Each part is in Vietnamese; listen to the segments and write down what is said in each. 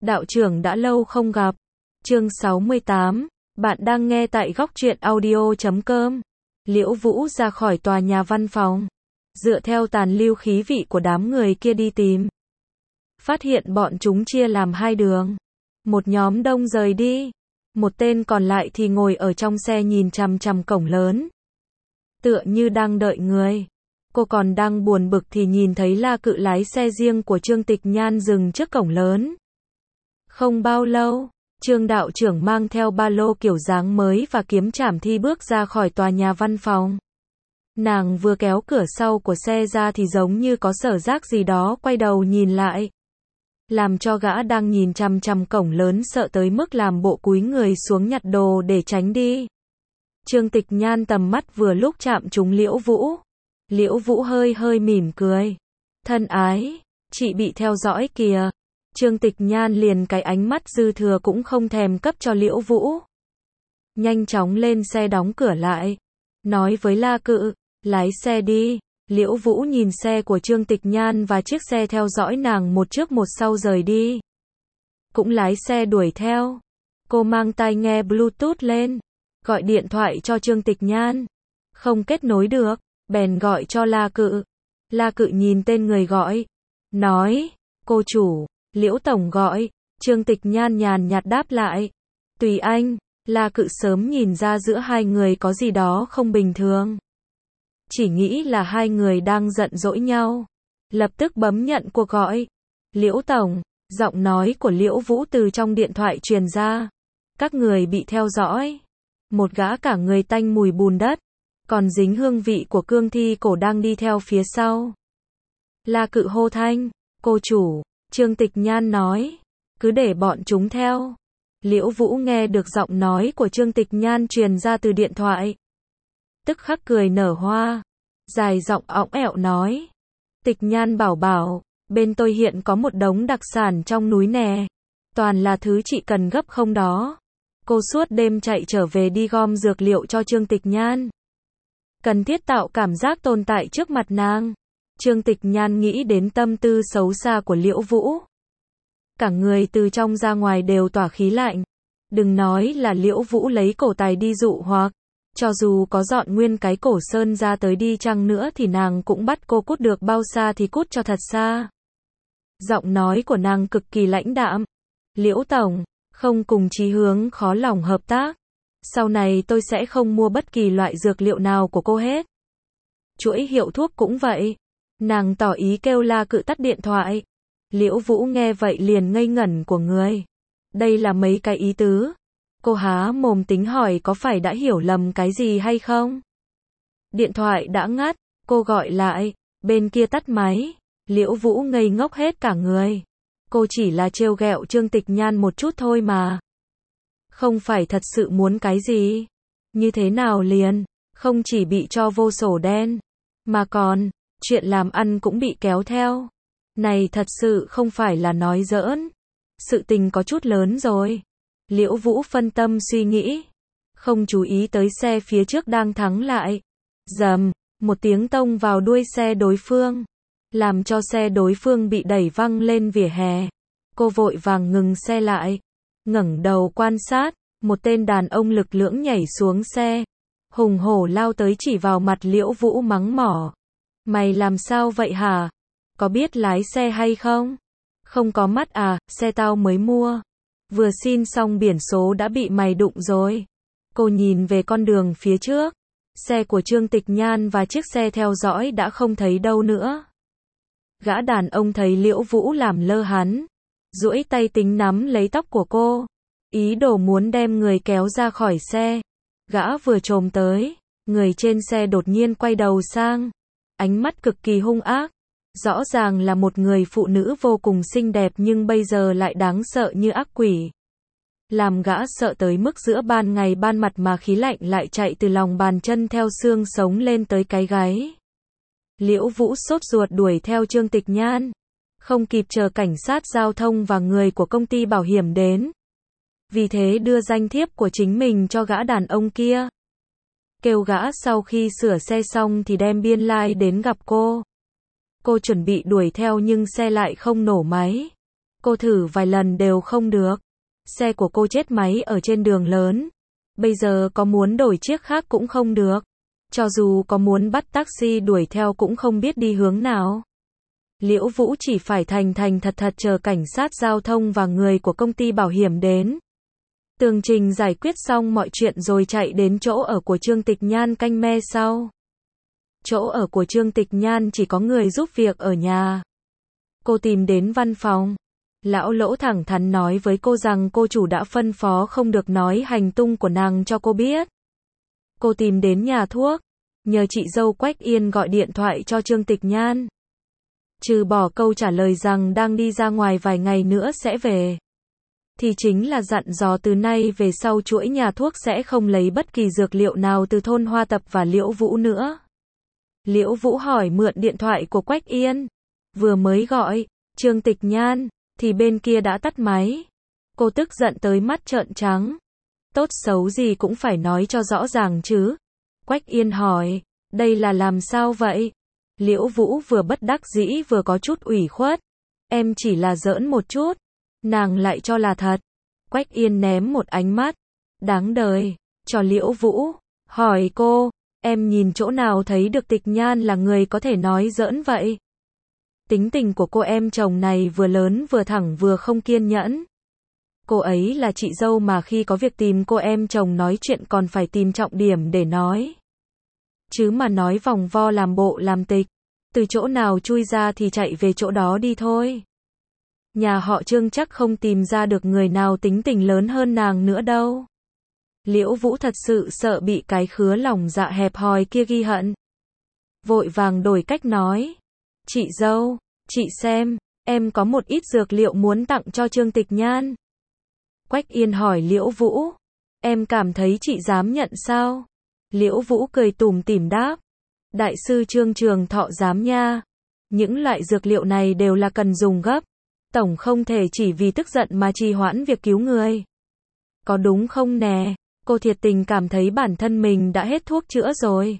Đạo trưởng đã lâu không gặp. Chương 68, bạn đang nghe tại góc truyện audio.com. Liễu Vũ ra khỏi tòa nhà văn phòng, dựa theo tàn lưu khí vị của đám người kia đi tìm. Phát hiện bọn chúng chia làm hai đường. Một nhóm đông rời đi, một tên còn lại thì ngồi ở trong xe nhìn chằm chằm cổng lớn, tựa như đang đợi người. Cô còn đang buồn bực thì nhìn thấy La Cự lái xe riêng của Trương Tịch Nhan dừng trước cổng lớn. Không bao lâu, Trương đạo trưởng mang theo ba lô kiểu dáng mới và kiếm trảm thi bước ra khỏi tòa nhà văn phòng. Nàng vừa kéo cửa sau của xe ra thì giống như có sở giác gì đó quay đầu nhìn lại, làm cho gã đang nhìn chằm chằm cổng lớn sợ tới mức làm bộ cúi người xuống nhặt đồ để tránh đi. Trương Tịch Nhan tầm mắt vừa lúc chạm trúng Liễu Vũ. Liễu Vũ hơi hơi mỉm cười. Thân ái, chị bị theo dõi kìa. Trương Tịch Nhan liền cái ánh mắt dư thừa cũng không thèm cấp cho Liễu Vũ. Nhanh chóng lên xe đóng cửa lại. Nói với La Cự, lái xe đi. Liễu Vũ nhìn xe của Trương Tịch Nhan và chiếc xe theo dõi nàng một trước một sau rời đi. Cũng lái xe đuổi theo. Cô mang tai nghe Bluetooth lên, gọi điện thoại cho Trương Tịch Nhan. Không kết nối được, bèn gọi cho La Cự. La Cự nhìn tên người gọi, nói, cô chủ, Liễu tổng gọi. Trương Tịch Nhan nhàn nhạt đáp lại, tùy anh. La Cự sớm nhìn ra giữa hai người có gì đó không bình thường, chỉ nghĩ là hai người đang giận dỗi nhau. Lập tức bấm nhận cuộc gọi. Liễu tổng, giọng nói của Liễu Vũ từ trong điện thoại truyền ra. Các người bị theo dõi. Một gã cả người tanh mùi bùn đất, còn dính hương vị của cương thi cổ đang đi theo phía sau. La Cự hô thanh, cô chủ. Trương Tịch Nhan nói, cứ để bọn chúng theo. Liễu Vũ nghe được giọng nói của Trương Tịch Nhan truyền ra từ điện thoại, tức khắc cười nở hoa, dài giọng õng ẹo nói, Tịch Nhan bảo bảo, bên tôi hiện có một đống đặc sản trong núi nè, toàn là thứ chị cần gấp không đó. Cô suốt đêm chạy trở về đi gom dược liệu cho Trương Tịch Nhan, cần thiết tạo cảm giác tồn tại trước mặt nàng. Trương Tịch Nhan nghĩ đến tâm tư xấu xa của Liễu Vũ, cả người từ trong ra ngoài đều tỏa khí lạnh. Đừng nói là Liễu Vũ lấy cổ tài đi dụ hoặc, cho dù có dọn nguyên cái cổ sơn ra tới đi chăng nữa thì nàng cũng bắt cô cút được bao xa thì cút cho thật xa. Giọng nói của nàng cực kỳ lãnh đạm. Liễu tổng, không cùng chí hướng khó lòng hợp tác. Sau này tôi sẽ không mua bất kỳ loại dược liệu nào của cô hết. Chuỗi hiệu thuốc cũng vậy. Nàng tỏ ý kêu La Cự tắt điện thoại. Liễu Vũ nghe vậy liền ngây ngẩn của người. Đây là mấy cái ý tứ. Cô há mồm tính hỏi có phải đã hiểu lầm cái gì hay không. Điện thoại đã ngắt, cô gọi lại, bên kia tắt máy. Liễu Vũ ngây ngốc hết cả người. Cô chỉ là trêu ghẹo Trương Tịch Nhan một chút thôi mà. Không phải thật sự muốn cái gì. Như thế nào liền, không chỉ bị cho vô sổ đen, mà còn, chuyện làm ăn cũng bị kéo theo. Này thật sự không phải là nói giỡn. Sự tình có chút lớn rồi. Liễu Vũ phân tâm suy nghĩ, không chú ý tới xe phía trước đang thắng lại. Rầm, một tiếng tông vào đuôi xe đối phương, làm cho xe đối phương bị đẩy văng lên vỉa hè. Cô vội vàng ngừng xe lại, ngẩng đầu quan sát, một tên đàn ông lực lưỡng nhảy xuống xe, hùng hổ lao tới chỉ vào mặt Liễu Vũ mắng mỏ. Mày làm sao vậy hả? Có biết lái xe hay không? Không có mắt à, xe tao mới mua. Vừa xin xong biển số đã bị mày đụng rồi. Cô nhìn về con đường phía trước. Xe của Trương Tịch Nhan và chiếc xe theo dõi đã không thấy đâu nữa. Gã đàn ông thấy Liễu Vũ làm lơ hắn, duỗi tay tính nắm lấy tóc của cô, ý đồ muốn đem người kéo ra khỏi xe. Gã vừa chồm tới, người trên xe đột nhiên quay đầu sang, ánh mắt cực kỳ hung ác. Rõ ràng là một người phụ nữ vô cùng xinh đẹp nhưng bây giờ lại đáng sợ như ác quỷ. Làm gã sợ tới mức giữa ban ngày ban mặt mà khí lạnh lại chạy từ lòng bàn chân theo xương sống lên tới cái gáy. Liễu Vũ sốt ruột đuổi theo Trương Tịch Nhan, không kịp chờ cảnh sát giao thông và người của công ty bảo hiểm đến. Vì thế đưa danh thiếp của chính mình cho gã đàn ông kia. Kêu gã sau khi sửa xe xong thì đem biên lai đến gặp cô. Cô chuẩn bị đuổi theo nhưng xe lại không nổ máy. Cô thử vài lần đều không được. Xe của cô chết máy ở trên đường lớn. Bây giờ có muốn đổi chiếc khác cũng không được. Cho dù có muốn bắt taxi đuổi theo cũng không biết đi hướng nào. Liễu Vũ chỉ phải thành thành thật thật chờ cảnh sát giao thông và người của công ty bảo hiểm đến. Tường trình giải quyết xong mọi chuyện rồi chạy đến chỗ ở của Trương Tịch Nhan canh me sau. Chỗ ở của Trương Tịch Nhan chỉ có người giúp việc ở nhà. Cô tìm đến văn phòng. Lão Lỗ thẳng thắn nói với cô rằng cô chủ đã phân phó không được nói hành tung của nàng cho cô biết. Cô tìm đến nhà thuốc, nhờ chị dâu Quách Yên gọi điện thoại cho Trương Tịch Nhan. Trừ bỏ câu trả lời rằng đang đi ra ngoài vài ngày nữa sẽ về, thì chính là dặn dò từ nay về sau chuỗi nhà thuốc sẽ không lấy bất kỳ dược liệu nào từ thôn Hoa Tập và Liễu Vũ nữa. Liễu Vũ hỏi mượn điện thoại của Quách Yên. Vừa mới gọi Trương Tịch Nhan thì bên kia đã tắt máy. Cô tức giận tới mắt trợn trắng. Tốt xấu gì cũng phải nói cho rõ ràng chứ. Quách Yên hỏi, đây là làm sao vậy? Liễu Vũ vừa bất đắc dĩ vừa có chút ủy khuất. Em chỉ là giỡn một chút. Nàng lại cho là thật. Quách Yên ném một ánh mắt đáng đời cho Liễu Vũ, hỏi cô, em nhìn chỗ nào thấy được Tịch Nhan là người có thể nói giỡn vậy? Tính tình của cô em chồng này vừa lớn vừa thẳng vừa không kiên nhẫn. Cô ấy là chị dâu mà khi có việc tìm cô em chồng nói chuyện còn phải tìm trọng điểm để nói. Chứ mà nói vòng vo làm bộ làm tịch, từ chỗ nào chui ra thì chạy về chỗ đó đi thôi. Nhà họ Trương chắc không tìm ra được người nào tính tình lớn hơn nàng nữa đâu. Liễu Vũ thật sự sợ bị cái khứa lòng dạ hẹp hòi kia ghi hận. Vội vàng đổi cách nói. Chị dâu, chị xem, em có một ít dược liệu muốn tặng cho Trương Tịch Nhan. Quách Yên hỏi Liễu Vũ, em cảm thấy chị dám nhận sao? Liễu Vũ cười tủm tỉm đáp, đại sư Trương Trường Thọ dám nha. Những loại dược liệu này đều là cần dùng gấp. Tổng không thể chỉ vì tức giận mà trì hoãn việc cứu người. Có đúng không nè? Cô thiệt tình cảm thấy bản thân mình đã hết thuốc chữa rồi.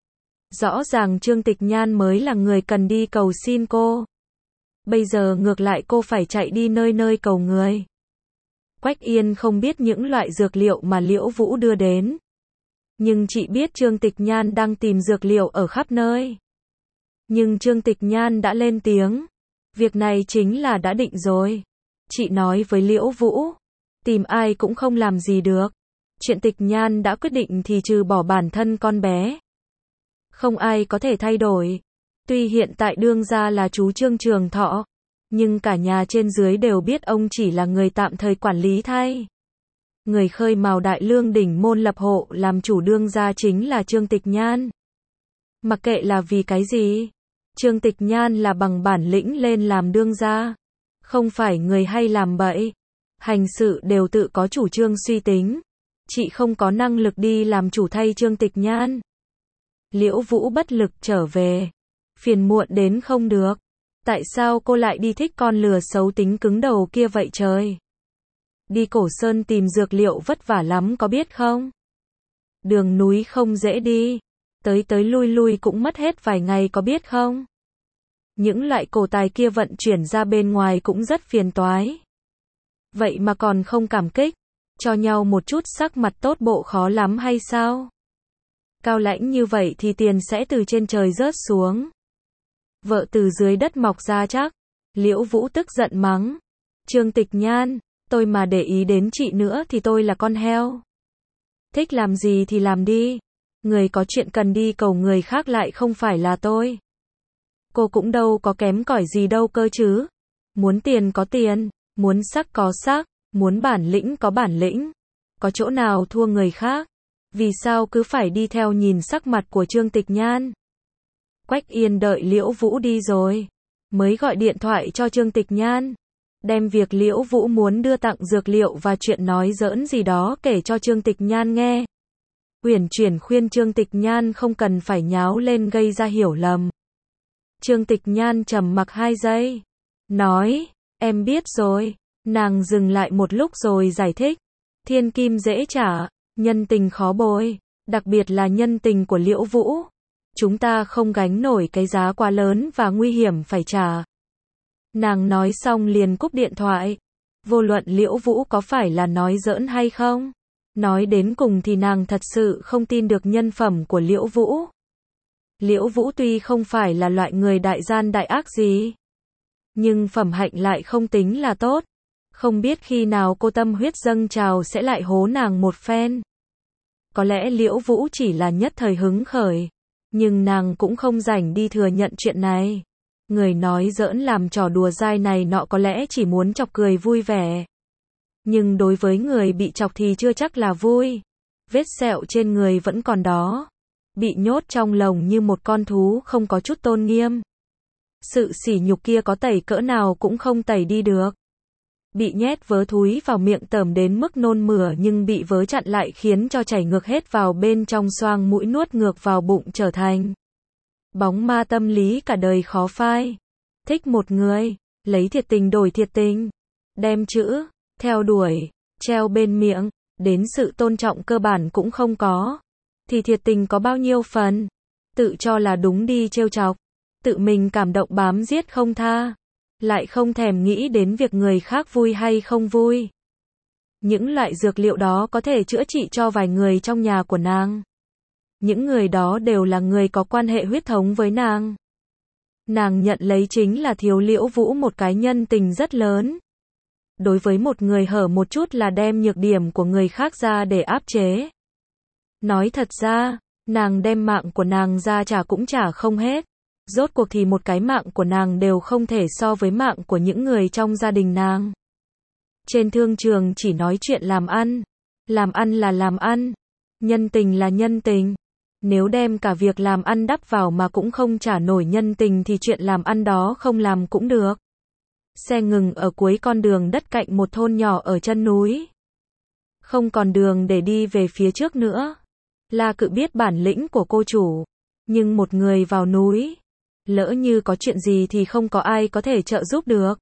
Rõ ràng Trương Tịch Nhan mới là người cần đi cầu xin cô. Bây giờ ngược lại cô phải chạy đi nơi nơi cầu người. Quách Yên không biết những loại dược liệu mà Liễu Vũ đưa đến. Nhưng chị biết Trương Tịch Nhan đang tìm dược liệu ở khắp nơi. Nhưng Trương Tịch Nhan đã lên tiếng. Việc này chính là đã định rồi. Chị nói với Liễu Vũ, tìm ai cũng không làm gì được. Chuyện Tịch Nhan đã quyết định thì trừ bỏ bản thân con bé, không ai có thể thay đổi. Tuy hiện tại đương gia là chú Trương Trường Thọ, nhưng cả nhà trên dưới đều biết ông chỉ là người tạm thời quản lý thay. Người khơi mào đại lương đỉnh môn lập hộ làm chủ đương gia chính là Trương Tịch Nhan. Mặc kệ là vì cái gì, Trương Tịch Nhan là bằng bản lĩnh lên làm đương gia. Không phải người hay làm bậy. Hành sự đều tự có chủ trương suy tính. Chị không có năng lực đi làm chủ thay Trương Tịch Nhan. Liễu Vũ bất lực trở về. Phiền muộn đến không được. Tại sao cô lại đi thích con lừa xấu tính cứng đầu kia vậy trời? Đi Cổ Sơn tìm dược liệu vất vả lắm có biết không? Đường núi không dễ đi. Tới lui lui cũng mất hết vài ngày có biết không? Những loại cổ tài kia vận chuyển ra bên ngoài cũng rất phiền toái. Vậy mà còn không cảm kích, cho nhau một chút sắc mặt tốt bộ khó lắm hay sao? Cao lãnh như vậy thì tiền sẽ từ trên trời rớt xuống. Vợ từ dưới đất mọc ra chắc. Liễu Vũ tức giận mắng. Trương Tịch Nhan, tôi mà để ý đến chị nữa thì tôi là con heo. Thích làm gì thì làm đi. Người có chuyện cần đi cầu người khác lại không phải là tôi. Cô cũng đâu có kém cỏi gì đâu cơ chứ. Muốn tiền có tiền, muốn sắc có sắc, muốn bản lĩnh có bản lĩnh. Có chỗ nào thua người khác. Vì sao cứ phải đi theo nhìn sắc mặt của Trương Tịch Nhan? Quách Yên đợi Liễu Vũ đi rồi, mới gọi điện thoại cho Trương Tịch Nhan. Đem việc Liễu Vũ muốn đưa tặng dược liệu và chuyện nói giỡn gì đó kể cho Trương Tịch Nhan nghe. Uyển chuyển khuyên Trương Tịch Nhan không cần phải nháo lên gây ra hiểu lầm. Trương Tịch Nhan trầm mặc 2 giây. Nói, em biết rồi. Nàng dừng lại một lúc rồi giải thích. Thiên kim dễ trả, nhân tình khó bồi. Đặc biệt là nhân tình của Liễu Vũ. Chúng ta không gánh nổi cái giá quá lớn và nguy hiểm phải trả. Nàng nói xong liền cúp điện thoại. Vô luận Liễu Vũ có phải là nói giỡn hay không, nói đến cùng thì nàng thật sự không tin được nhân phẩm của Liễu Vũ. Liễu Vũ tuy không phải là loại người đại gian đại ác gì, nhưng phẩm hạnh lại không tính là tốt. Không biết khi nào cô tâm huyết dâng trào sẽ lại hố nàng một phen. Có lẽ Liễu Vũ chỉ là nhất thời hứng khởi, nhưng nàng cũng không rảnh đi thừa nhận chuyện này. Người nói giỡn làm trò đùa dai này nọ có lẽ chỉ muốn chọc cười vui vẻ. Nhưng đối với người bị chọc thì chưa chắc là vui. Vết sẹo trên người vẫn còn đó. Bị nhốt trong lồng như một con thú không có chút tôn nghiêm. Sự sỉ nhục kia có tẩy cỡ nào cũng không tẩy đi được. Bị nhét vớ thúi vào miệng tởm đến mức nôn mửa nhưng bị vớ chặn lại khiến cho chảy ngược hết vào bên trong xoang mũi nuốt ngược vào bụng trở thành bóng ma tâm lý cả đời khó phai. Thích một người, lấy thiệt tình đổi thiệt tình. Đem chữ, theo đuổi, treo bên miệng, đến sự tôn trọng cơ bản cũng không có. Thì thiệt tình có bao nhiêu phần. Tự cho là đúng đi trêu chọc. Tự mình cảm động bám giết không tha. Lại không thèm nghĩ đến việc người khác vui hay không vui. Những loại dược liệu đó có thể chữa trị cho vài người trong nhà của nàng. Những người đó đều là người có quan hệ huyết thống với nàng. Nàng nhận lấy chính là thiếu Liễu Vũ một cái nhân tình rất lớn. Đối với một người hở một chút là đem nhược điểm của người khác ra để áp chế. Nói thật ra, nàng đem mạng của nàng ra trả cũng trả không hết. Rốt cuộc thì một cái mạng của nàng đều không thể so với mạng của những người trong gia đình nàng. Trên thương trường chỉ nói chuyện làm ăn. Làm ăn là làm ăn. Nhân tình là nhân tình. Nếu đem cả việc làm ăn đắp vào mà cũng không trả nổi nhân tình thì chuyện làm ăn đó không làm cũng được. Xe ngừng ở cuối con đường đất cạnh một thôn nhỏ ở chân núi. Không còn đường để đi về phía trước nữa. La Cự biết bản lĩnh của cô chủ. Nhưng một người vào núi, lỡ như có chuyện gì thì không có ai có thể trợ giúp được.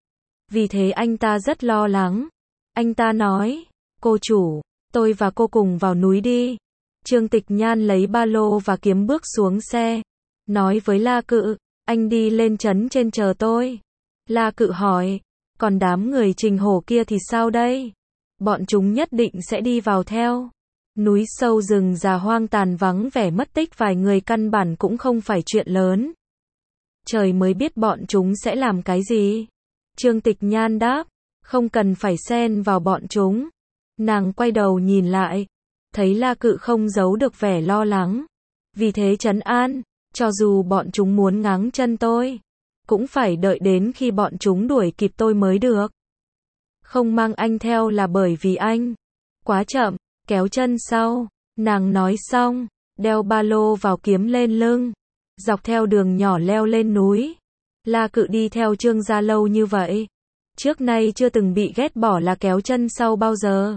Vì thế anh ta rất lo lắng. Anh ta nói, cô chủ, tôi và cô cùng vào núi đi. Trương Tịch Nhan lấy ba lô và kiếm bước xuống xe. Nói với La Cự, anh đi lên trấn trên chờ tôi. La Cự hỏi, còn đám người Trình Hổ kia thì sao đây? Bọn chúng nhất định sẽ đi vào theo. Núi sâu rừng già hoang tàn vắng vẻ mất tích vài người căn bản cũng không phải chuyện lớn. Trời mới biết bọn chúng sẽ làm cái gì. Trương Tịch Nhan đáp, không cần phải xen vào bọn chúng. Nàng quay đầu nhìn lại, thấy La Cự không giấu được vẻ lo lắng. Vì thế trấn an, cho dù bọn chúng muốn ngáng chân tôi, cũng phải đợi đến khi bọn chúng đuổi kịp tôi mới được. Không mang anh theo là bởi vì anh quá chậm, kéo chân sau. Nàng nói xong, đeo ba lô vào kiếm lên lưng, dọc theo đường nhỏ leo lên núi. La Cự đi theo Trương gia lâu như vậy, trước nay chưa từng bị ghét bỏ là kéo chân sau bao giờ.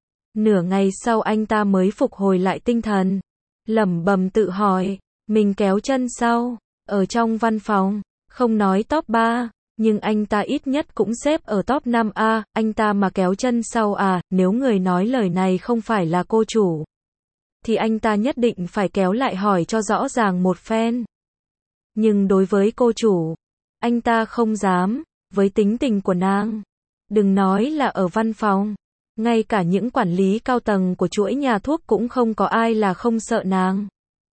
Nửa ngày sau anh ta mới phục hồi lại tinh thần, lẩm bẩm tự hỏi, mình kéo chân sau, ở trong văn phòng, không nói top 3, nhưng anh ta ít nhất cũng xếp ở top 5 a, anh ta mà kéo chân sau à, nếu người nói lời này không phải là cô chủ, thì anh ta nhất định phải kéo lại hỏi cho rõ ràng một phen. Nhưng đối với cô chủ, anh ta không dám, với tính tình của nàng. Đừng nói là ở văn phòng, ngay cả những quản lý cao tầng của chuỗi nhà thuốc cũng không có ai là không sợ nàng.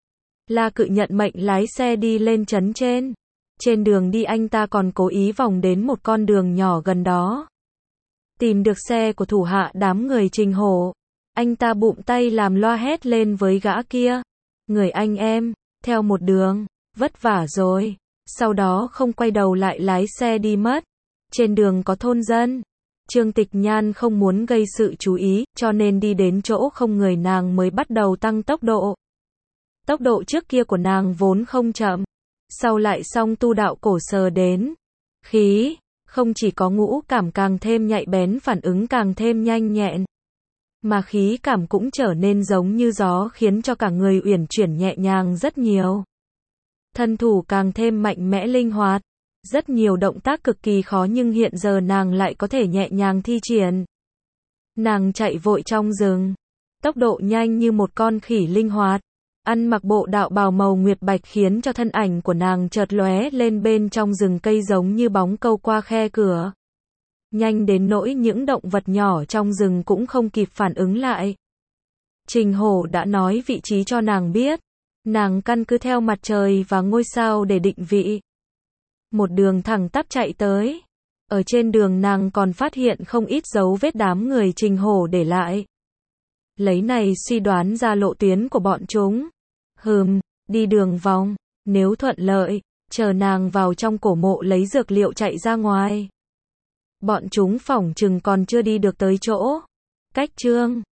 La Cự nhận mệnh lái xe đi lên trấn trên. Trên đường đi anh ta còn cố ý vòng đến một con đường nhỏ gần đó. Tìm được xe của thủ hạ đám người Trình Hổ. Anh ta bụm tay làm loa hét lên với gã kia. Người anh em, theo một đường, vất vả rồi. Sau đó không quay đầu lại lái xe đi mất. Trên đường có thôn dân. Trương Tịch Nhan không muốn gây sự chú ý, cho nên đi đến chỗ không người nàng mới bắt đầu tăng tốc độ. Tốc độ trước kia của nàng vốn không chậm. Sau lại song tu đạo cổ sờ đến. Khí, không chỉ có ngũ cảm càng thêm nhạy bén, phản ứng càng thêm nhanh nhẹn. Mà khí cảm cũng trở nên giống như gió, khiến cho cả người uyển chuyển nhẹ nhàng rất nhiều. Thân thủ càng thêm mạnh mẽ linh hoạt. Rất nhiều động tác cực kỳ khó nhưng hiện giờ nàng lại có thể nhẹ nhàng thi triển. Nàng chạy vội trong rừng. Tốc độ nhanh như một con khỉ linh hoạt. ăn mặc bộ đạo bào màu nguyệt bạch khiến cho thân ảnh của nàng chợt lóe lên bên trong rừng cây giống như bóng câu qua khe cửa. Nhanh đến nỗi những động vật nhỏ trong rừng cũng không kịp phản ứng lại. Trình Hổ đã nói vị trí cho nàng biết. Nàng căn cứ theo mặt trời và ngôi sao để định vị. Một đường thẳng tắp chạy tới. Ở trên đường nàng còn phát hiện không ít dấu vết đám người Trình Hổ để lại. Lấy này suy đoán ra lộ tuyến của bọn chúng. Đi đường vòng, nếu thuận lợi, chờ nàng vào trong cổ mộ lấy dược liệu chạy ra ngoài. Bọn chúng phỏng chừng còn chưa đi được tới chỗ. Cách chương